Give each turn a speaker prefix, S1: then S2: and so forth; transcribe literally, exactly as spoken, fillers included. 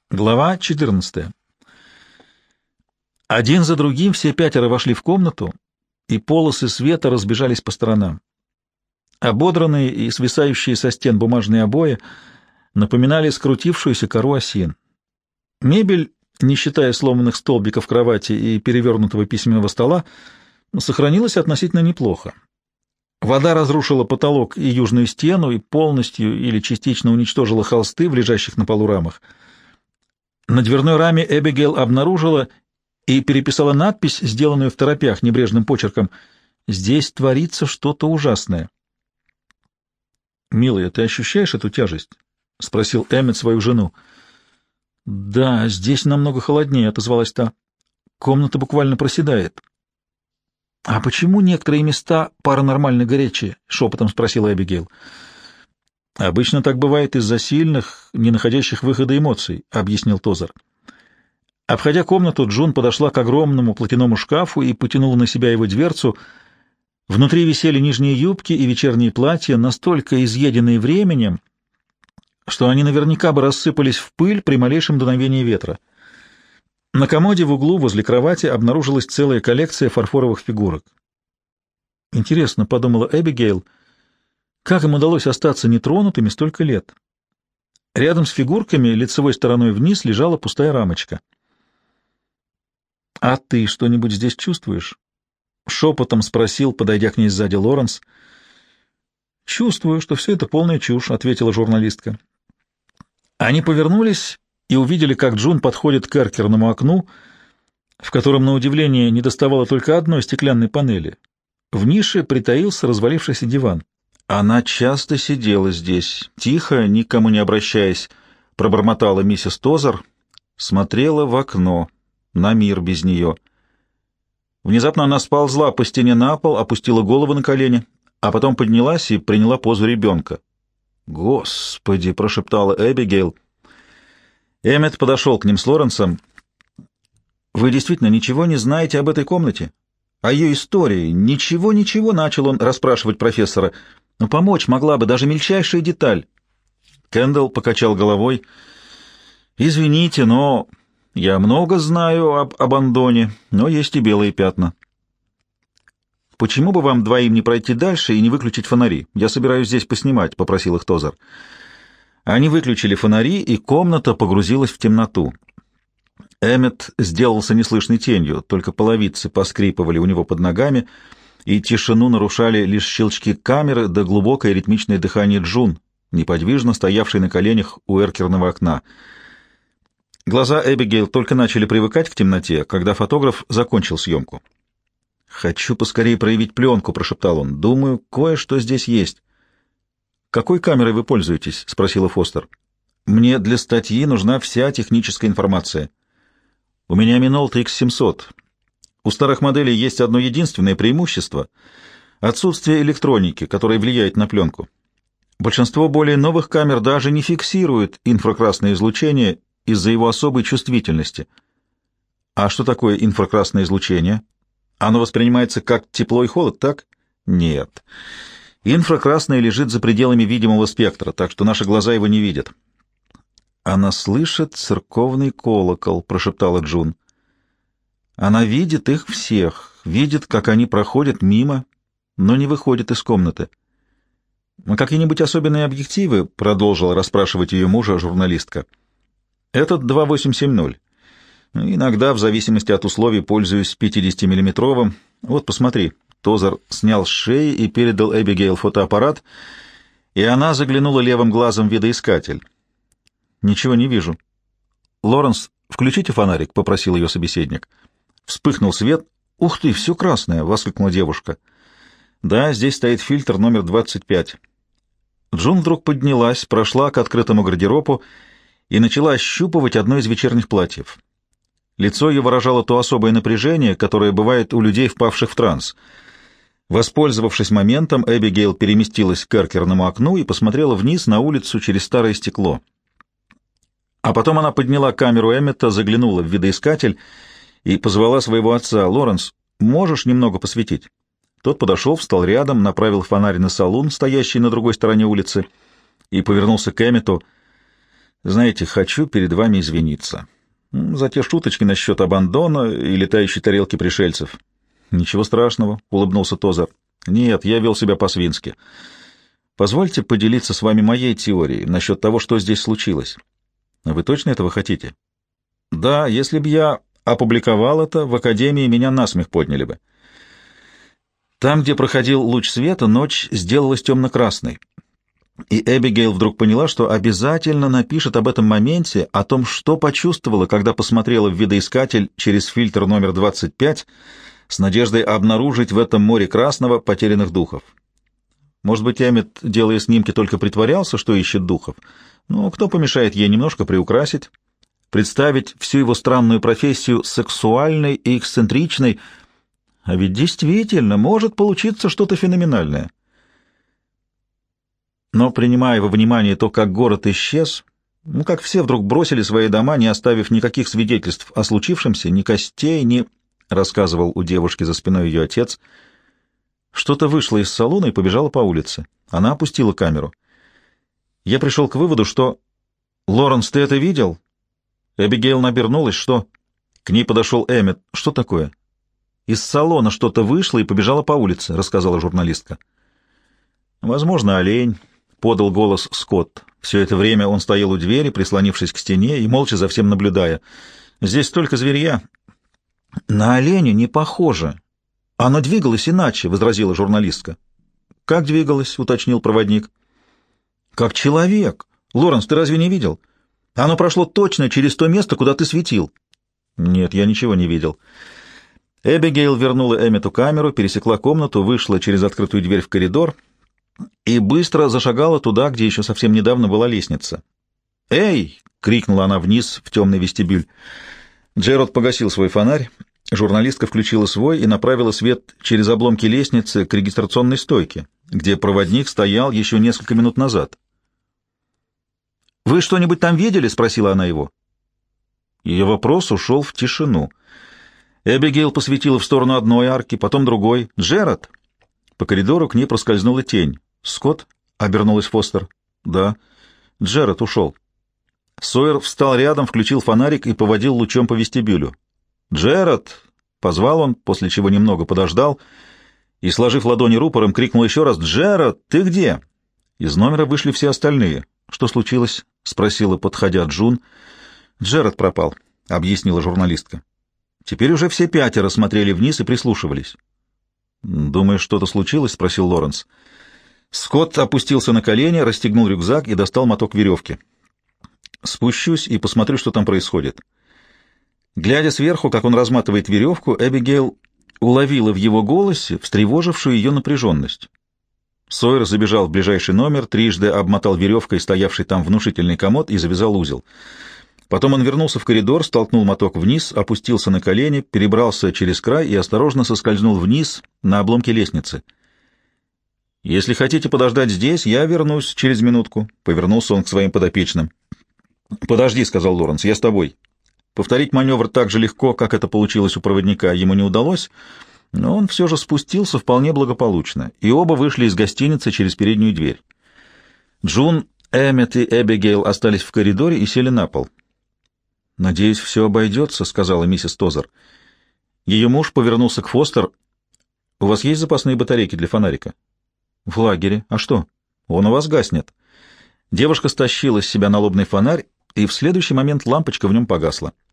S1: Глава четырнадцатая. Один за другим все пятеро вошли в комнату, и полосы света разбежались по сторонам. Ободранные и свисающие со стен бумажные обои напоминали скрутившуюся кору осин. Мебель, не считая сломанных столбиков кровати и перевернутого письменного стола, сохранилась относительно неплохо. Вода разрушила потолок и южную стену и полностью или частично уничтожила холсты в лежащих на полу рамах. На дверной раме Эбигейл обнаружила и переписала надпись, сделанную в торопях небрежным почерком: «Здесь творится что-то ужасное». «Милая, ты ощущаешь эту тяжесть?» — спросил Эммет свою жену. «Да, здесь намного холоднее», — отозвалась та. «Комната буквально проседает». «А почему некоторые места паранормально горячие?» — шепотом спросила Эбигейл. «Обычно так бывает из-за сильных, не находящих выхода эмоций», — объяснил Тозер. Обходя комнату, Джун подошла к огромному платяному шкафу и потянула на себя его дверцу. Внутри висели нижние юбки и вечерние платья, настолько изъеденные временем, что они наверняка бы рассыпались в пыль при малейшем дуновении ветра. На комоде в углу возле кровати обнаружилась целая коллекция фарфоровых фигурок. «Интересно», — подумала Эбигейл, — как им удалось остаться нетронутыми столько лет? Рядом с фигурками, лицевой стороной вниз, лежала пустая рамочка. «А ты что-нибудь здесь чувствуешь?» — шепотом спросил, подойдя к ней сзади, Лоренс. «Чувствую, что все это полная чушь», — ответила журналистка. Они повернулись и увидели, как Джун подходит к эркерному окну, в котором, на удивление, недоставало только одной стеклянной панели. В нише притаился развалившийся диван. Она часто сидела здесь, тихо, никому не обращаясь, пробормотала миссис Тозер, смотрела в окно, на мир без нее. Внезапно она сползла по стене на пол, опустила голову на колени, а потом поднялась и приняла позу ребенка. «Господи!» — прошептала Эбигейл. Эммет подошел к ним с Лоренсом. «Вы действительно ничего не знаете об этой комнате? О ее истории? Ничего-ничего», — начал он расспрашивать профессора. «Но помочь могла бы даже мельчайшая деталь». Кэндалл покачал головой. «Извините, но я много знаю об Абандоне, но есть и белые пятна». «Почему бы вам двоим не пройти дальше и не выключить фонари? Я собираюсь здесь поснимать», — попросил их Тозер. Они выключили фонари, и комната погрузилась в темноту. Эммет сделался неслышной тенью, только половицы поскрипывали у него под ногами, и тишину нарушали лишь щелчки камеры да глубокое ритмичное дыхание Джун, неподвижно стоявшей на коленях у эркерного окна. Глаза Эбигейл только начали привыкать к темноте, когда фотограф закончил съемку. «Хочу поскорее проявить пленку», — прошептал он. «Думаю, кое-что здесь есть». «Какой камерой вы пользуетесь?» — спросила Фостер. «Мне для статьи нужна вся техническая информация. У меня Минолта икс семьсот. У старых моделей есть одно единственное преимущество — отсутствие электроники, которая влияет на пленку. Большинство более новых камер даже не фиксируют инфракрасное излучение из-за его особой чувствительности». «А что такое инфракрасное излучение? Оно воспринимается как тепло и холод, так?» «Нет. Инфракрасное лежит за пределами видимого спектра, так что наши глаза его не видят». «Она слышит церковный колокол», — прошептала Джун. «Она видит их всех, видит, как они проходят мимо, но не выходит из комнаты». «А какие-нибудь особенные объективы?» — продолжила расспрашивать ее мужа журналистка. «Этот два восемь семь ноль. Иногда, в зависимости от условий, пользуюсь пятидесятимиллиметровым. Вот, посмотри». Тозер снял с шеи и передал Эбигейл фотоаппарат, и она заглянула левым глазом в видоискатель. «Ничего не вижу». «Лоренс, включите фонарик», — попросил ее собеседник. Вспыхнул свет. «Ух ты, все красное!» — воскликнула девушка. «Да, здесь стоит фильтр номер двадцать пять». Джун вдруг поднялась, прошла к открытому гардеробу и начала ощупывать одно из вечерних платьев. Лицо ее выражало то особое напряжение, которое бывает у людей, впавших в транс. Воспользовавшись моментом, Эбигейл переместилась к эркерному окну и посмотрела вниз на улицу через старое стекло. А потом она подняла камеру Эммета, заглянула в видоискатель и позвала своего отца. «Лоренс, можешь немного посветить?» Тот подошел, встал рядом, направил фонарь на салун, стоящий на другой стороне улицы, и повернулся к Эммету. Знаете, хочу перед вами извиниться. М, За те шуточки насчет абандона и летающей тарелки пришельцев. Ничего страшного, — улыбнулся Тозер. Нет, я вел себя по-свински. Позвольте поделиться с вами моей теорией насчет того, что здесь случилось. Вы точно этого хотите? Да, если б я опубликовал это, в Академии меня насмех подняли бы. Там, где проходил луч света, ночь сделалась темно-красной. И Эбигейл вдруг поняла, что обязательно напишет об этом моменте, о том, что почувствовала, когда посмотрела в видоискатель через фильтр номер двадцать пять с надеждой обнаружить в этом море красного потерянных духов. Может быть, Эммет, делая снимки, только притворялся, что ищет духов, но кто помешает ей немножко приукрасить, представить всю его странную профессию сексуальной и эксцентричной, а ведь действительно может получиться что-то феноменальное. Но, принимая во внимание то, как город исчез, ну, как все вдруг бросили свои дома, не оставив никаких свидетельств о случившемся, ни костей, ни... — рассказывал у девушки за спиной ее отец. Что-то вышло из салона и побежало по улице. Она опустила камеру. Я пришел к выводу, что... — Лоренс, ты это видел? Эбигейл набернулась. Что? К ней подошел Эммет. Что такое? Из салона что-то вышло и побежало по улице, — рассказала журналистка. — Возможно, олень, — подал голос Скотт. Все это время он стоял у двери, прислонившись к стене и молча за всем наблюдая. Здесь столько зверья. — На оленя не похоже. Оно двигалось иначе, — возразила журналистка. — Как двигалось? — уточнил проводник. — Как человек. Лоренс, ты разве не видел? Оно прошло точно через то место, куда ты светил. — Нет, я ничего не видел. Эбигейл вернула Эммету камеру, пересекла комнату, вышла через открытую дверь в коридор и быстро зашагала туда, где еще совсем недавно была лестница. «Эй!» — крикнула она вниз в темный вестибюль. Джеральд погасил свой фонарь, журналистка включила свой и направила свет через обломки лестницы к регистрационной стойке, где проводник стоял еще несколько минут назад. «Вы что-нибудь там видели?» — спросила она его. Ее вопрос ушел в тишину. Эбигейл посветила в сторону одной арки, потом другой. «Джеральд!» По коридору к ней проскользнула тень. «Скотт?» — обернулась Фостер. «Да». Джеральд ушел. Сойер встал рядом, включил фонарик и поводил лучом по вестибюлю. «Джеральд!» — позвал он, после чего немного подождал и, сложив ладони рупором, крикнул еще раз. «Джеральд, ты где?» Из номера вышли все остальные. «Что случилось?» — спросила, подходя Джун. «Джеральд пропал», — объяснила журналистка. Теперь уже все пятеро смотрели вниз и прислушивались. «Думаешь, что-то случилось?» — спросил Лоренс. Скотт опустился на колени, расстегнул рюкзак и достал моток веревки. «Спущусь и посмотрю, что там происходит». Глядя сверху, как он разматывает веревку, Эбигейл уловила в его голосе встревожившую ее напряженность. Сойер забежал в ближайший номер, трижды обмотал веревкой стоявший там внушительный комод и завязал узел. Потом он вернулся в коридор, столкнул моток вниз, опустился на колени, перебрался через край и осторожно соскользнул вниз на обломки лестницы. «Если хотите подождать здесь, я вернусь через минутку», — повернулся он к своим подопечным. «Подожди», — сказал Лоренс, — «я с тобой». Повторить маневр так же легко, как это получилось у проводника, ему не удалось, но он все же спустился вполне благополучно, и оба вышли из гостиницы через переднюю дверь. Джун, Эммет и Эбигейл остались в коридоре и сели на пол. «Надеюсь, все обойдется», — сказала миссис Тозер. Ее муж повернулся к Фостер. «У вас есть запасные батарейки для фонарика?» «В лагере. А что? Он у вас гаснет». Девушка стащила с себя налобный фонарь, и в следующий момент лампочка в нем погасла.